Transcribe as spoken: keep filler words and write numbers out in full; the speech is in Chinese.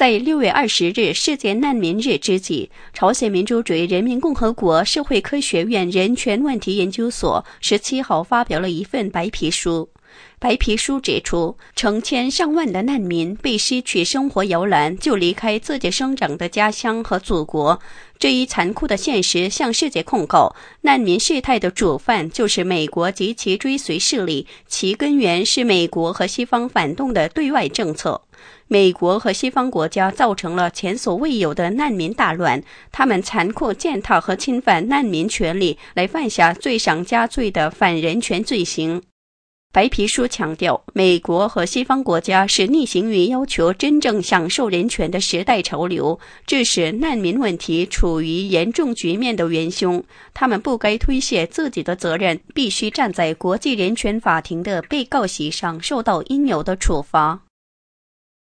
在六月二十日世界难民日之际，朝鲜民主主义人民共和国社会科学院人权问题研究所十七号发表了一份白皮书。白皮书指出，成千上万的难民被失去生活摇篮就离开自己生长的家乡和祖国，这一残酷的现实向世界控告，难民事态的主犯就是美国及其追随势力，其根源是美国和西方反动的对外政策。美国和西方国家造成了前所未有的难民大乱，他们残酷践踏和侵犯难民权利，来犯下罪上加罪的反人权罪行。白皮书强调，美国和西方国家是逆行于要求真正享受人权的时代潮流，这是难民问题处于严重局面的元凶。他们不该推卸自己的责任，必须站在国际人权法庭的被告席上受到应有的处罚。